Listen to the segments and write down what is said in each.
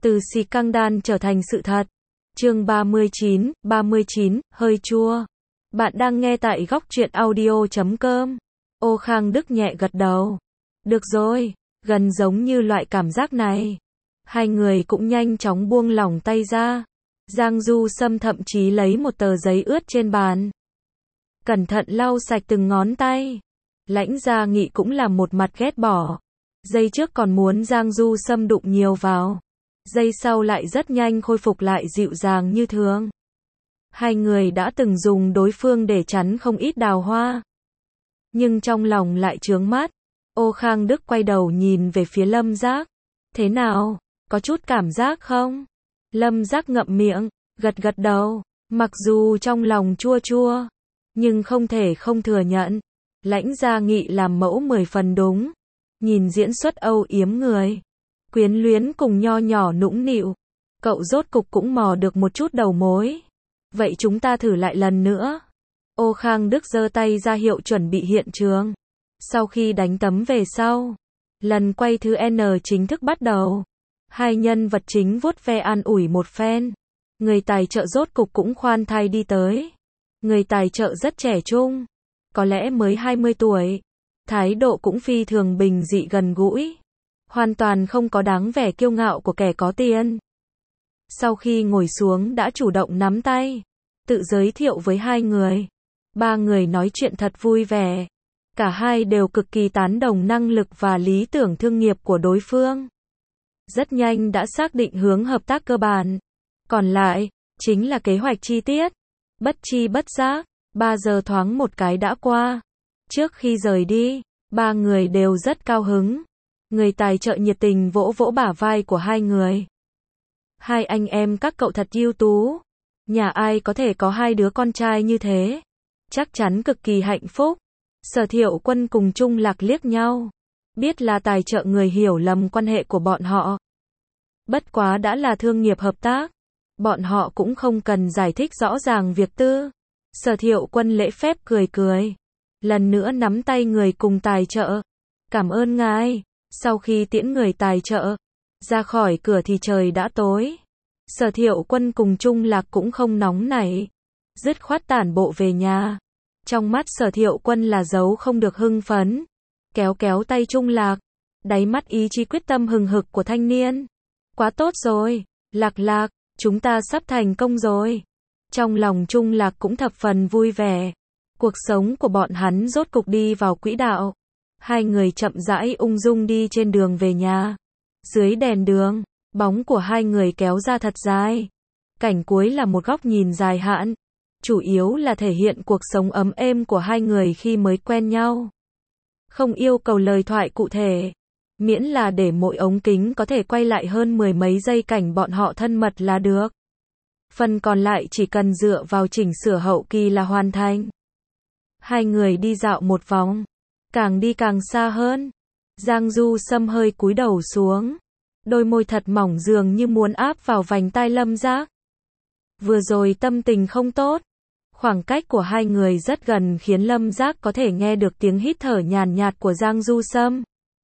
Từ xì căng đan trở thành sự thật. Chương 39, hơi chua. Bạn đang nghe tại góc truyện audio.com. Ô Khang Đức nhẹ gật đầu. Được rồi, gần giống như loại cảm giác này. Hai người cũng nhanh chóng buông lỏng tay ra. Giang Du Sâm thậm chí lấy một tờ giấy ướt trên bàn. Cẩn thận lau sạch từng ngón tay. Lãnh Gia Nghị cũng là một mặt ghét bỏ. Giây trước còn muốn Giang Du Sâm đụng nhiều vào. Giây sau lại rất nhanh khôi phục lại dịu dàng như thường. Hai người đã từng dùng đối phương để chắn không ít đào hoa. Nhưng trong lòng lại chướng mắt. Ô Khang Đức quay đầu nhìn về phía Lâm Giác. Thế nào, có chút cảm giác không? Lâm Giác ngậm miệng, gật gật đầu. Mặc dù trong lòng chua chua, nhưng không thể không thừa nhận. Lãnh Gia Nghị làm mẫu 10 phần đúng. Nhìn diễn xuất âu yếm người. Quyến luyến cùng nho nhỏ nũng nịu. Cậu rốt cục cũng mò được một chút đầu mối. Vậy chúng ta thử lại lần nữa. Ô Khang Đức giơ tay ra hiệu chuẩn bị hiện trường. Sau khi đánh tấm về sau, lần quay thứ N chính thức bắt đầu. Hai nhân vật chính vuốt ve an ủi một phen. Người tài trợ rốt cục cũng khoan thai đi tới. Người tài trợ rất trẻ trung, có lẽ mới 20 tuổi. Thái độ cũng phi thường bình dị gần gũi. Hoàn toàn không có dáng vẻ kiêu ngạo của kẻ có tiền. Sau khi ngồi xuống đã chủ động nắm tay, tự giới thiệu với hai người. Ba người nói chuyện thật vui vẻ. Cả hai đều cực kỳ tán đồng năng lực và lý tưởng thương nghiệp của đối phương. Rất nhanh đã xác định hướng hợp tác cơ bản. Còn lại, chính là kế hoạch chi tiết. Bất chi bất giác, 3 giờ thoáng một cái đã qua. Trước khi rời đi, ba người đều rất cao hứng. Người tài trợ nhiệt tình vỗ vỗ bả vai của hai người. Hai anh em các cậu thật ưu tú. Nhà ai có thể có hai đứa con trai như thế? Chắc chắn cực kỳ hạnh phúc. Sở Thiệu Quân cùng Trung Lạc liếc nhau. Biết là tài trợ người hiểu lầm quan hệ của bọn họ. Bất quá đã là thương nghiệp hợp tác. Bọn họ cũng không cần giải thích rõ ràng việc tư. Sở Thiệu Quân lễ phép cười cười. Lần nữa nắm tay người cùng tài trợ. Cảm ơn ngài. Sau khi tiễn người tài trợ ra khỏi cửa thì trời đã tối. Sở Thiệu Quân cùng Trung Lạc cũng không nóng nảy, dứt khoát tản bộ về nhà. Trong mắt Sở Thiệu Quân là dấu không được hưng phấn. Kéo kéo tay Trung Lạc, đáy mắt ý chí quyết tâm hừng hực của thanh niên. Quá tốt rồi, Lạc Lạc, chúng ta sắp thành công rồi. Trong lòng Trung Lạc cũng thập phần vui vẻ. Cuộc sống của bọn hắn rốt cục đi vào quỹ đạo. Hai người chậm rãi ung dung đi trên đường về nhà. Dưới đèn đường, bóng của hai người kéo ra thật dài. Cảnh cuối là một góc nhìn dài hạn. Chủ yếu là thể hiện cuộc sống ấm êm của hai người khi mới quen nhau. Không yêu cầu lời thoại cụ thể. Miễn là để mỗi ống kính có thể quay lại hơn 10 mấy giây cảnh bọn họ thân mật là được. Phần còn lại chỉ cần dựa vào chỉnh sửa hậu kỳ là hoàn thành. Hai người đi dạo một vòng. Càng đi càng xa hơn. Giang Du Sâm hơi cúi đầu xuống. Đôi môi thật mỏng dường như muốn áp vào vành tai Lâm Giác. Vừa rồi tâm tình không tốt. Khoảng cách của hai người rất gần khiến Lâm Giác có thể nghe được tiếng hít thở nhàn nhạt của Giang Du Sâm.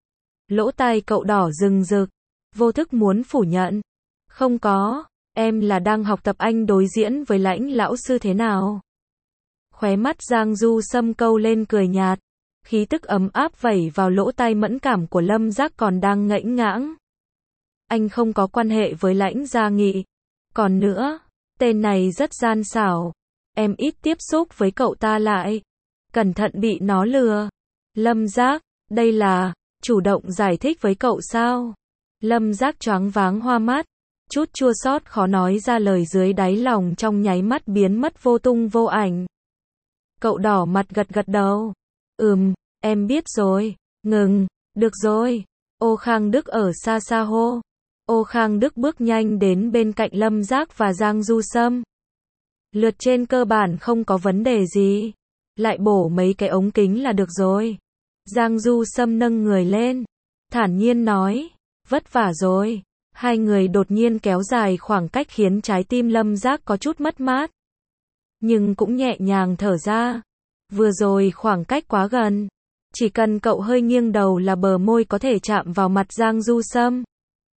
Lỗ tai cậu đỏ rừng rực. Vô thức muốn phủ nhận. Không có, em là đang học tập anh đối diễn với Lãnh lão sư thế nào. Khóe mắt Giang Du Sâm câu lên cười nhạt. Khí tức ấm áp vẩy vào lỗ tai mẫn cảm của Lâm Giác còn đang ngẫnh ngãng. Anh không có quan hệ với Lãnh Gia Nghị. Còn nữa, tên này rất gian xảo. Em ít tiếp xúc với cậu ta lại. Cẩn thận bị nó lừa. Lâm Giác, đây là chủ động giải thích với cậu sao? Lâm Giác choáng váng hoa mắt. Chút chua xót khó nói ra lời dưới đáy lòng trong nháy mắt biến mất vô tung vô ảnh. Cậu đỏ mặt gật gật đầu. Em biết rồi. Ngừng, được rồi. Ô Khang Đức ở xa xa hô. Ô Khang Đức bước nhanh đến bên cạnh Lâm Giác và Giang Du Sâm. Lượt trên cơ bản không có vấn đề gì. Lại bổ mấy cái ống kính là được rồi. Giang Du Sâm nâng người lên. Thản nhiên nói. Vất vả rồi. Hai người đột nhiên kéo dài khoảng cách khiến trái tim Lâm Giác có chút mất mát. Nhưng cũng nhẹ nhàng thở ra. Vừa rồi khoảng cách quá gần. Chỉ cần cậu hơi nghiêng đầu là bờ môi có thể chạm vào mặt Giang Du Sâm.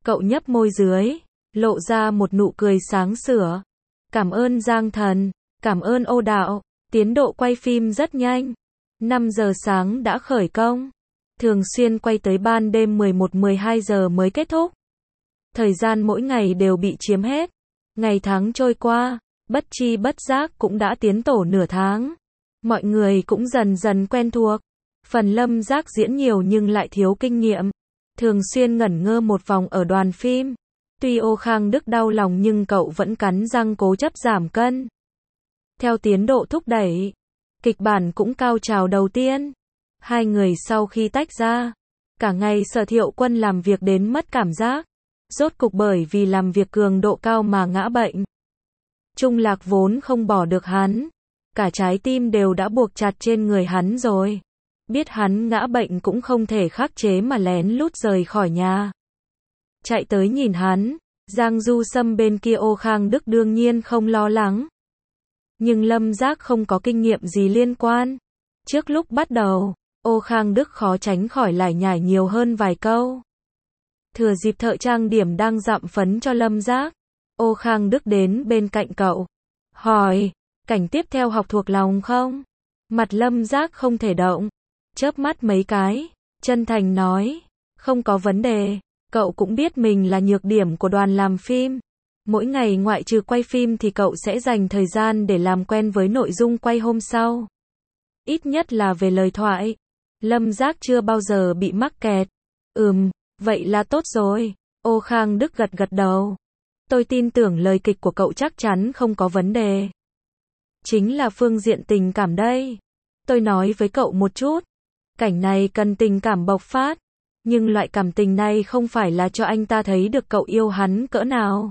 Cậu nhấp môi dưới, lộ ra một nụ cười sáng sủa. Cảm ơn Giang Thần, cảm ơn Ô Đạo, tiến độ quay phim rất nhanh. 5 giờ sáng đã khởi công, thường xuyên quay tới ban đêm 11-12 giờ mới kết thúc. Thời gian mỗi ngày đều bị chiếm hết. Ngày tháng trôi qua, bất chi bất giác cũng đã tiến tổ nửa tháng. Mọi người cũng dần dần quen thuộc. Phần Lâm Giác diễn nhiều nhưng lại thiếu kinh nghiệm. Thường xuyên ngẩn ngơ một vòng ở đoàn phim. Tuy Ô Khang Đức đau lòng nhưng cậu vẫn cắn răng cố chấp giảm cân. Theo tiến độ thúc đẩy, kịch bản cũng cao trào đầu tiên. Hai người sau khi tách ra, cả ngày Sở Thiệu Quân làm việc đến mất cảm giác. Rốt cục bởi vì làm việc cường độ cao mà ngã bệnh. Trung Lạc vốn không bỏ được hắn. Cả trái tim đều đã buộc chặt trên người hắn rồi. Biết hắn ngã bệnh cũng không thể khắc chế mà lén lút rời khỏi nhà. Chạy tới nhìn hắn, Giang Du Sâm bên kia Ô Khang Đức đương nhiên không lo lắng. Nhưng Lâm Giác không có kinh nghiệm gì liên quan. Trước lúc bắt đầu, Ô Khang Đức khó tránh khỏi lải nhải nhiều hơn vài câu. Thừa dịp thợ trang điểm đang dặm phấn cho Lâm Giác, Ô Khang Đức đến bên cạnh cậu. Hỏi, cảnh tiếp theo học thuộc lòng không? Mặt Lâm Giác không thể động. Chớp mắt mấy cái, chân thành nói, không có vấn đề. Cậu cũng biết mình là nhược điểm của đoàn làm phim. Mỗi ngày ngoại trừ quay phim thì cậu sẽ dành thời gian để làm quen với nội dung quay hôm sau. Ít nhất là về lời thoại. Lâm Giác chưa bao giờ bị mắc kẹt. Vậy là tốt rồi. Ô Khang Đức gật gật đầu. Tôi tin tưởng lời kịch của cậu chắc chắn không có vấn đề. Chính là phương diện tình cảm đây. Tôi nói với cậu một chút. Cảnh này cần tình cảm bộc phát. Nhưng loại cảm tình này không phải là cho anh ta thấy được cậu yêu hắn cỡ nào.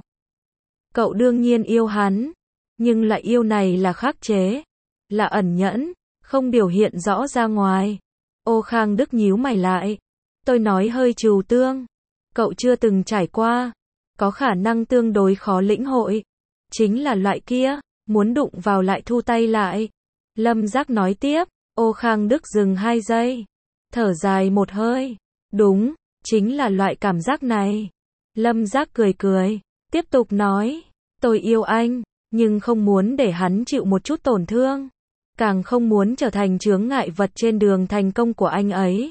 Cậu đương nhiên yêu hắn. Nhưng loại yêu này là khắc chế. Là ẩn nhẫn. Không biểu hiện rõ ra ngoài. Ô Khang Đức nhíu mày lại. Tôi nói hơi trừu tương. Cậu chưa từng trải qua. Có khả năng tương đối khó lĩnh hội. Chính là loại kia. Muốn đụng vào lại thu tay lại. Lâm Giác nói tiếp. Ô Khang Đức dừng 2 giây. Thở dài một hơi. Đúng, chính là loại cảm giác này. Lâm Giác cười cười. Tiếp tục nói. Tôi yêu anh, nhưng không muốn để hắn chịu một chút tổn thương. Càng không muốn trở thành chướng ngại vật trên đường thành công của anh ấy.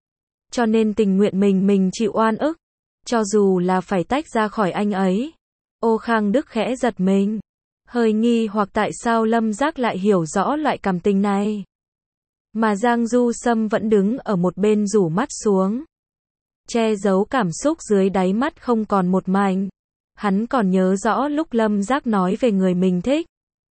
Cho nên tình nguyện mình chịu oan ức. Cho dù là phải tách ra khỏi anh ấy. Ô Khang Đức khẽ giật mình. Hơi nghi hoặc tại sao Lâm Giác lại hiểu rõ loại cảm tình này. Mà Giang Du Sâm vẫn đứng ở một bên rủ mắt xuống. Che giấu cảm xúc dưới đáy mắt không còn một mảnh. Hắn còn nhớ rõ lúc Lâm Giác nói về người mình thích.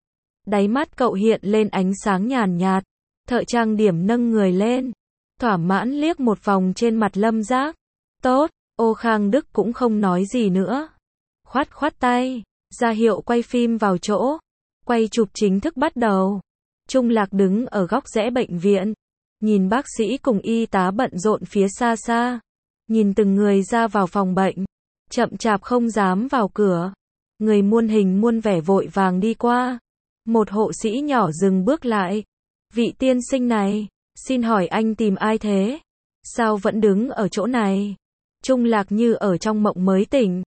Đáy mắt cậu hiện lên ánh sáng nhàn nhạt. Thợ trang điểm nâng người lên. Thỏa mãn liếc một vòng trên mặt Lâm Giác. Tốt, Ô Khang Đức cũng không nói gì nữa. Khoát khoát tay, ra hiệu quay phim vào chỗ. Quay chụp chính thức bắt đầu. Trung Lạc đứng ở góc rẽ bệnh viện. Nhìn bác sĩ cùng y tá bận rộn phía xa xa. Nhìn từng người ra vào phòng bệnh. Chậm chạp không dám vào cửa. Người muôn hình muôn vẻ vội vàng đi qua. Một hộ sĩ nhỏ dừng bước lại. Vị tiên sinh này, xin hỏi anh tìm ai thế? Sao vẫn đứng ở chỗ này? Trung Lạc như ở trong mộng mới tỉnh.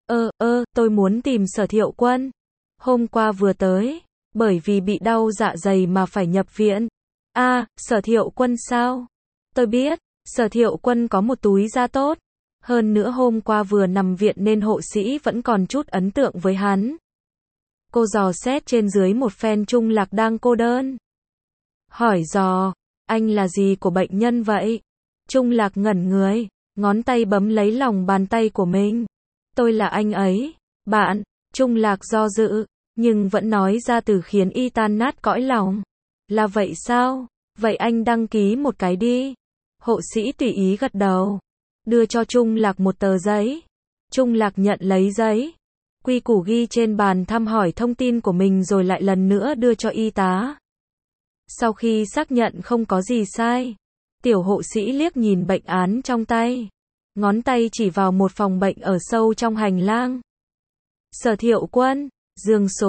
Tôi muốn tìm Sở Thiệu Quân. Hôm qua vừa tới, bởi vì bị đau dạ dày mà phải nhập viện. Sở Thiệu Quân sao? Tôi biết, Sở Thiệu Quân có một túi da tốt. Hơn nữa hôm qua vừa nằm viện nên hộ sĩ vẫn còn chút ấn tượng với hắn. Cô dò xét trên dưới một phen. Trung Lạc đang cô đơn. Hỏi dò, anh là gì của bệnh nhân vậy? Trung Lạc ngẩn người, ngón tay bấm lấy lòng bàn tay của mình. Tôi là anh ấy, bạn. Trung Lạc do dự, nhưng vẫn nói ra từ khiến y tan nát cõi lòng. Là vậy sao? Vậy anh đăng ký một cái đi. Hộ sĩ tùy ý gật đầu. Đưa cho Trung Lạc một tờ giấy. Trung Lạc nhận lấy giấy. Quy củ ghi trên bàn thăm hỏi thông tin của mình rồi lại lần nữa đưa cho y tá. Sau khi xác nhận không có gì sai, tiểu hộ sĩ liếc nhìn bệnh án trong tay. Ngón tay chỉ vào một phòng bệnh ở sâu trong hành lang. Sở Thiệu Quân, giường số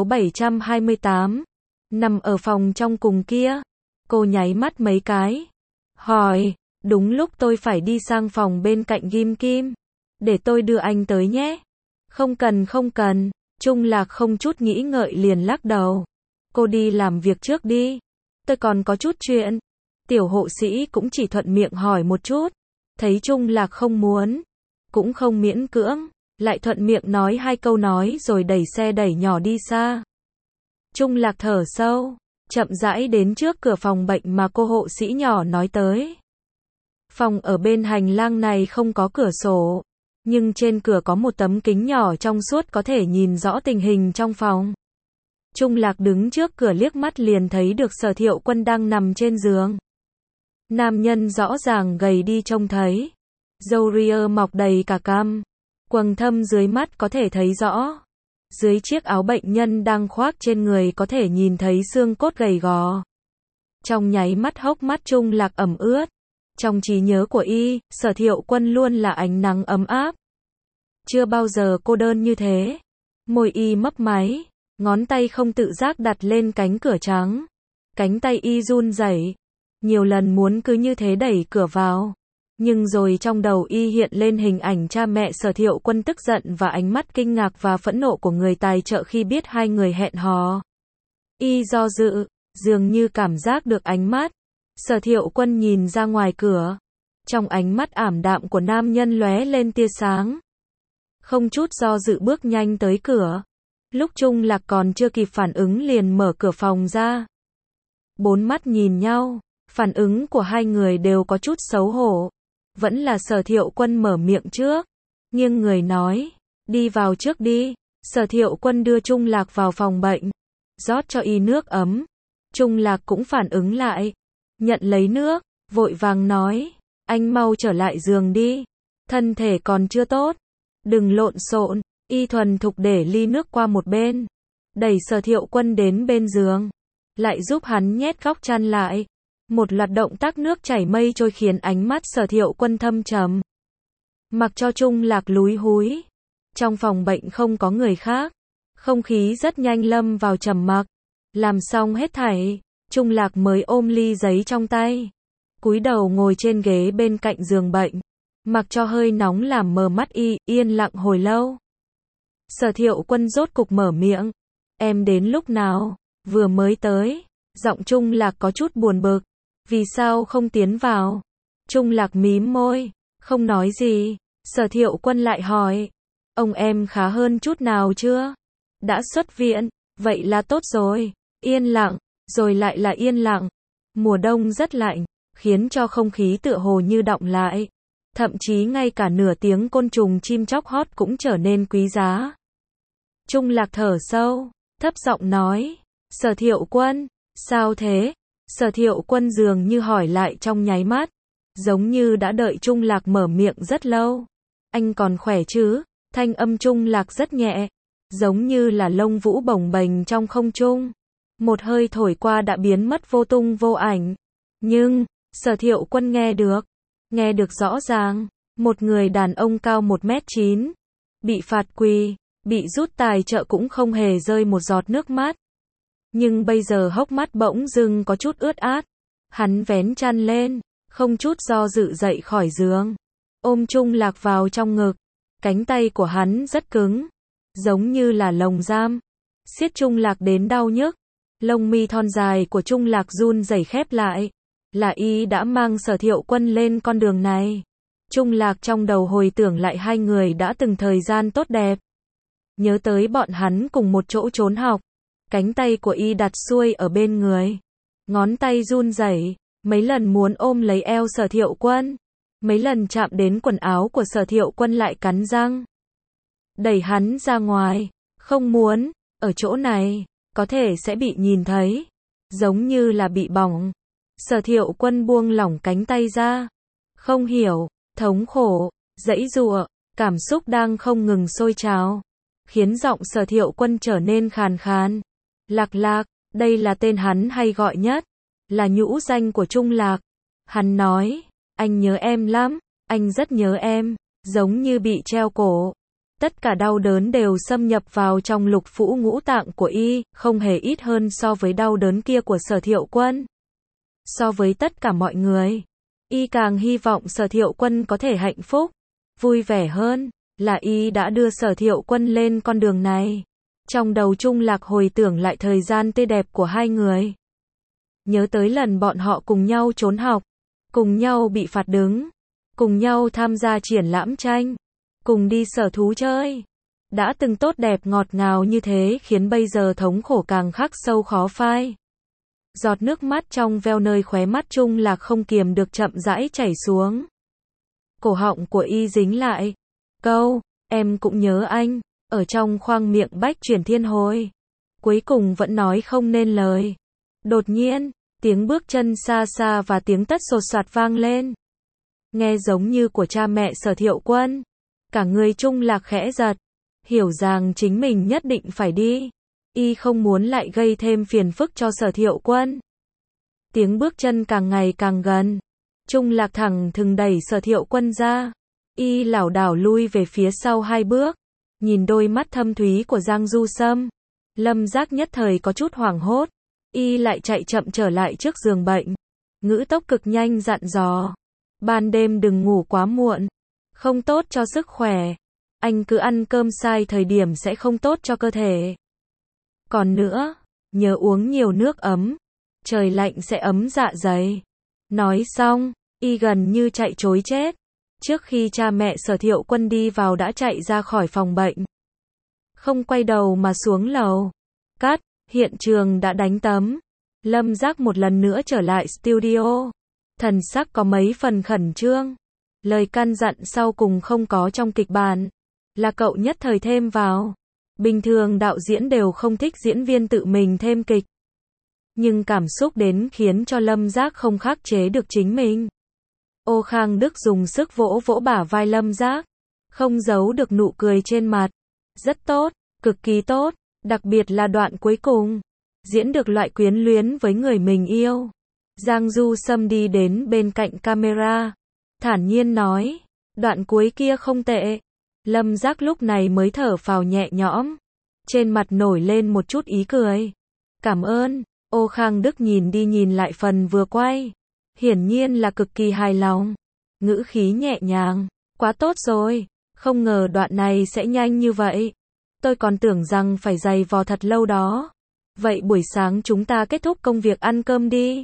728. Nằm ở phòng trong cùng kia. Cô nháy mắt mấy cái. Hỏi, đúng lúc tôi phải đi sang phòng bên cạnh Kim Kim. Để tôi đưa anh tới nhé. Không cần không cần. Trung Lạc không chút nghĩ ngợi liền lắc đầu. Cô đi làm việc trước đi. Tôi còn có chút chuyện. Tiểu hộ sĩ cũng chỉ thuận miệng hỏi một chút. Thấy Trung Lạc không muốn. Cũng không miễn cưỡng. Lại thuận miệng nói 2 câu nói rồi đẩy xe đẩy nhỏ đi xa. Trung Lạc thở sâu. Chậm rãi đến trước cửa phòng bệnh mà cô hộ sĩ nhỏ nói tới. Phòng ở bên hành lang này không có cửa sổ. Nhưng trên cửa có một tấm kính nhỏ trong suốt có thể nhìn rõ tình hình trong phòng. Trung Lạc đứng trước cửa liếc mắt liền thấy được Sở Thiệu Quân đang nằm trên giường. Nam nhân rõ ràng gầy đi trông thấy. Râu ria mọc đầy cả cằm. Quầng thâm dưới mắt có thể thấy rõ. Dưới chiếc áo bệnh nhân đang khoác trên người có thể nhìn thấy xương cốt gầy gò. Trong nháy mắt hốc mắt Trung Lạc ẩm ướt. Trong trí nhớ của y, Sở Thiệu Quân luôn là ánh nắng ấm áp. Chưa bao giờ cô đơn như thế. Môi y mấp máy, ngón tay không tự giác đặt lên cánh cửa trắng. Cánh tay y run rẩy, nhiều lần muốn cứ như thế đẩy cửa vào. Nhưng rồi trong đầu y hiện lên hình ảnh cha mẹ Sở Thiệu Quân tức giận và ánh mắt kinh ngạc và phẫn nộ của người tài trợ khi biết 2 người hẹn hò. Y do dự, dường như cảm giác được ánh mắt. Sở Thiệu Quân nhìn ra ngoài cửa. Trong ánh mắt ảm đạm của nam nhân lóe lên tia sáng. Không chút do dự bước nhanh tới cửa. Lúc Trung Lạc còn chưa kịp phản ứng liền mở cửa phòng ra. 4 mắt nhìn nhau. Phản ứng của 2 người đều có chút xấu hổ. Vẫn là Sở Thiệu Quân mở miệng trước. Nghiêng người nói. Đi vào trước đi. Sở Thiệu Quân đưa Trung Lạc vào phòng bệnh. Rót cho y nước ấm. Trung Lạc cũng phản ứng lại. Nhận lấy nước. Vội vàng nói. Anh mau trở lại giường đi. Thân thể còn chưa tốt. Đừng lộn xộn. Y thuần thục để ly nước qua một bên. Đẩy Sở Thiệu Quân đến bên giường. Lại giúp hắn nhét góc chăn lại. Một loạt động tác nước chảy mây trôi khiến ánh mắt Sở Thiệu Quân thâm trầm. Mặc cho Trung Lạc lúi húi. Trong phòng bệnh không có người khác. Không khí rất nhanh lâm vào trầm mặc. Làm xong hết thảy, Trung Lạc mới ôm ly giấy trong tay. Cúi đầu ngồi trên ghế bên cạnh giường bệnh. Mặc cho hơi nóng làm mờ mắt y, yên lặng hồi lâu. Sở Thiệu Quân rốt cục mở miệng. Em đến lúc nào? Vừa mới tới. Giọng Trung Lạc có chút buồn bực. Vì sao không tiến vào? Trung Lạc mím môi. Không nói gì. Sở Thiệu Quân lại hỏi. Ông em khá hơn chút nào chưa? Đã xuất viện. Vậy là tốt rồi. Yên lặng. Rồi lại là yên lặng. Mùa đông rất lạnh. Khiến cho không khí tựa hồ như đọng lại. Thậm chí ngay cả nửa tiếng côn trùng chim chóc hót cũng trở nên quý giá. Trung Lạc thở sâu. Thấp giọng nói. Sở Thiệu Quân. Sao thế? Sở Thiệu Quân dường như hỏi lại trong nháy mắt. Giống như đã đợi Trung Lạc mở miệng rất lâu. Anh còn khỏe chứ? Thanh âm Trung Lạc rất nhẹ. Giống như là lông vũ bồng bềnh trong không trung. Một hơi thổi qua đã biến mất vô tung vô ảnh. Nhưng, Sở Thiệu Quân nghe được. Nghe được rõ ràng. Một người đàn ông cao 1m9. Bị phạt quỳ. Bị rút tài trợ cũng không hề rơi một giọt nước mắt. Nhưng bây giờ hốc mắt bỗng dưng có chút ướt át. Hắn vén chăn lên. Không chút do dự dậy khỏi giường. Ôm Trung Lạc vào trong ngực. Cánh tay của hắn rất cứng. Giống như là lồng giam. Siết Trung Lạc đến đau nhức. Lông mi thon dài của Trung Lạc run rẩy khép lại. Là y đã mang Sở Thiệu Quân lên con đường này. Trung Lạc trong đầu hồi tưởng lại 2 người đã từng thời gian tốt đẹp. Nhớ tới bọn hắn cùng một chỗ trốn học. Cánh tay của y đặt xuôi ở bên người. Ngón tay run rẩy. Mấy lần muốn ôm lấy eo Sở Thiệu Quân. Mấy lần chạm đến quần áo của Sở Thiệu Quân lại cắn răng. Đẩy hắn ra ngoài. Không muốn. Ở chỗ này. Có thể sẽ bị nhìn thấy. Giống như là bị bỏng. Sở Thiệu Quân buông lỏng cánh tay ra. Không hiểu. Thống khổ. Giãy giụa. Cảm xúc đang không ngừng sôi trào. Khiến giọng Sở Thiệu Quân trở nên khàn khàn. Lạc Lạc. Đây là tên hắn hay gọi nhất. Là nhũ danh của Trung Lạc. Hắn nói. Anh nhớ em lắm. Anh rất nhớ em. Giống như bị treo cổ. Tất cả đau đớn đều xâm nhập vào trong lục phủ ngũ tạng của y, không hề ít hơn so với đau đớn kia của Sở Thiệu Quân. So với tất cả mọi người, y càng hy vọng Sở Thiệu Quân có thể hạnh phúc. Vui vẻ hơn, là y đã đưa Sở Thiệu Quân lên con đường này. Trong đầu Trung Lạc hồi tưởng lại thời gian tươi đẹp của hai người. Nhớ tới lần bọn họ cùng nhau trốn học, cùng nhau bị phạt đứng, cùng nhau tham gia triển lãm tranh, cùng đi sở thú chơi. Đã từng tốt đẹp ngọt ngào như thế khiến bây giờ thống khổ càng khắc sâu khó phai. Giọt nước mắt trong veo nơi khóe mắt Trung Lạc không kiềm được chậm rãi chảy xuống. Cổ họng của y dính lại. Câu, em cũng nhớ anh, ở trong khoang miệng Bách Chuyển Thiên Hồi. Cuối cùng vẫn nói không nên lời. Đột nhiên, tiếng bước chân xa xa và tiếng tất sột soạt vang lên. Nghe giống như của cha mẹ Sở Thiệu Quân. Cả người Trung Lạc khẽ giật. Hiểu rằng chính mình nhất định phải đi. Y không muốn lại gây thêm phiền phức cho Sở Thiệu Quân. Tiếng bước chân càng ngày càng gần. Trung Lạc thẳng thừng đẩy Sở Thiệu Quân ra. Y lảo đảo lui về phía sau 2 bước. Nhìn đôi mắt thâm thúy của Giang Du Sâm. Lâm Giác nhất thời có chút hoảng hốt. Y lại chạy chậm trở lại trước giường bệnh. Ngữ tốc cực nhanh dặn dò. Ban đêm đừng ngủ quá muộn. Không tốt cho sức khỏe. Anh cứ ăn cơm sai thời điểm sẽ không tốt cho cơ thể. Còn nữa, nhớ uống nhiều nước ấm. Trời lạnh sẽ ấm dạ dày. Nói xong, y gần như chạy trối chết. Trước khi cha mẹ Sở Thiệu Quân đi vào đã chạy ra khỏi phòng bệnh. Không quay đầu mà xuống lầu. Cắt, hiện trường đã đánh tấm. Lâm Giác một lần nữa trở lại studio. Thần sắc có mấy phần khẩn trương. Lời căn dặn sau cùng không có trong kịch bản. Là cậu nhất thời thêm vào. Bình thường đạo diễn đều không thích diễn viên tự mình thêm kịch. Nhưng cảm xúc đến khiến cho Lâm Giác không khắc chế được chính mình. Ô Khang Đức dùng sức vỗ vỗ bả vai Lâm Giác. Không giấu được nụ cười trên mặt. Rất tốt, cực kỳ tốt, đặc biệt là đoạn cuối cùng. Diễn được loại quyến luyến với người mình yêu. Giang Du Sâm đi đến bên cạnh camera. Thản nhiên nói, đoạn cuối kia không tệ. Lâm Giác lúc này mới thở phào nhẹ nhõm. Trên mặt nổi lên một chút ý cười. Cảm ơn. Ô Khang Đức nhìn đi nhìn lại phần vừa quay. Hiển nhiên là cực kỳ hài lòng. Ngữ khí nhẹ nhàng. Quá tốt rồi. Không ngờ đoạn này sẽ nhanh như vậy. Tôi còn tưởng rằng phải dày vò thật lâu đó. Vậy buổi sáng chúng ta kết thúc công việc ăn cơm đi.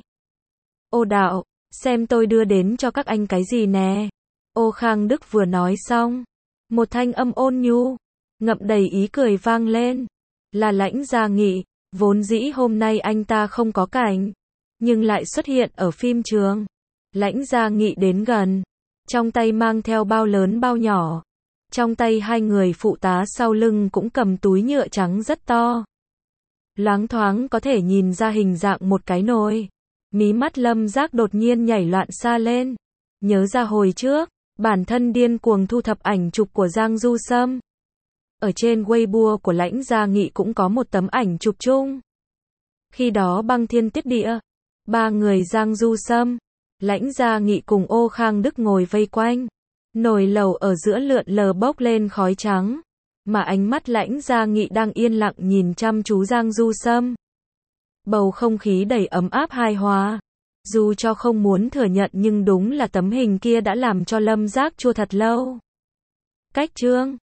Ô đạo, xem tôi đưa đến cho các anh cái gì nè. Ô Khang Đức vừa nói xong. Một thanh âm ôn nhu, ngậm đầy ý cười vang lên. Là Lãnh Gia Nghị. Vốn dĩ hôm nay anh ta không có cảnh. Nhưng lại xuất hiện ở phim trường. Lãnh Gia Nghị đến gần. Trong tay mang theo bao lớn bao nhỏ. Trong tay hai người phụ tá sau lưng cũng cầm túi nhựa trắng rất to. Loáng thoáng có thể nhìn ra hình dạng một cái nồi. Mí mắt Lâm Giác đột nhiên nhảy loạn xa lên. Nhớ ra hồi trước, bản thân điên cuồng thu thập ảnh chụp của Giang Du Sâm. Ở trên Weibo của Lãnh Gia Nghị cũng có một tấm ảnh chụp chung. Khi đó băng thiên tuyết địa, 3 người Giang Du Sâm, Lãnh Gia Nghị cùng Ô Khang Đức ngồi vây quanh. Nồi lẩu ở giữa lượn lờ bốc lên khói trắng. Mà ánh mắt Lãnh Gia Nghị đang yên lặng nhìn chăm chú Giang Du Sâm. Bầu không khí đầy ấm áp hài hòa. Dù cho không muốn thừa nhận nhưng đúng là tấm hình kia đã làm cho Lâm Giác chua thật lâu. Cách chương